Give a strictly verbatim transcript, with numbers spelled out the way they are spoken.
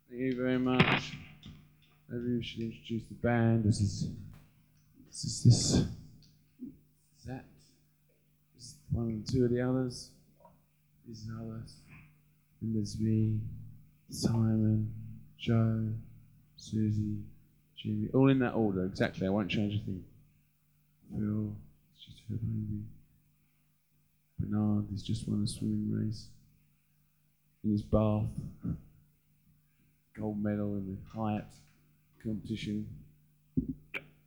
Thank you very much. Maybe we should introduce the band. This is this is this. Is that? This is one and two of the others. These are others. And there's me, Simon, Joe, Susie, Jimmy. All in that order, exactly. I won't change a thing. Phil, it's just her baby. Bernard, he's just won a swimming race. In his bath. Gold medal in the Hyatt competition.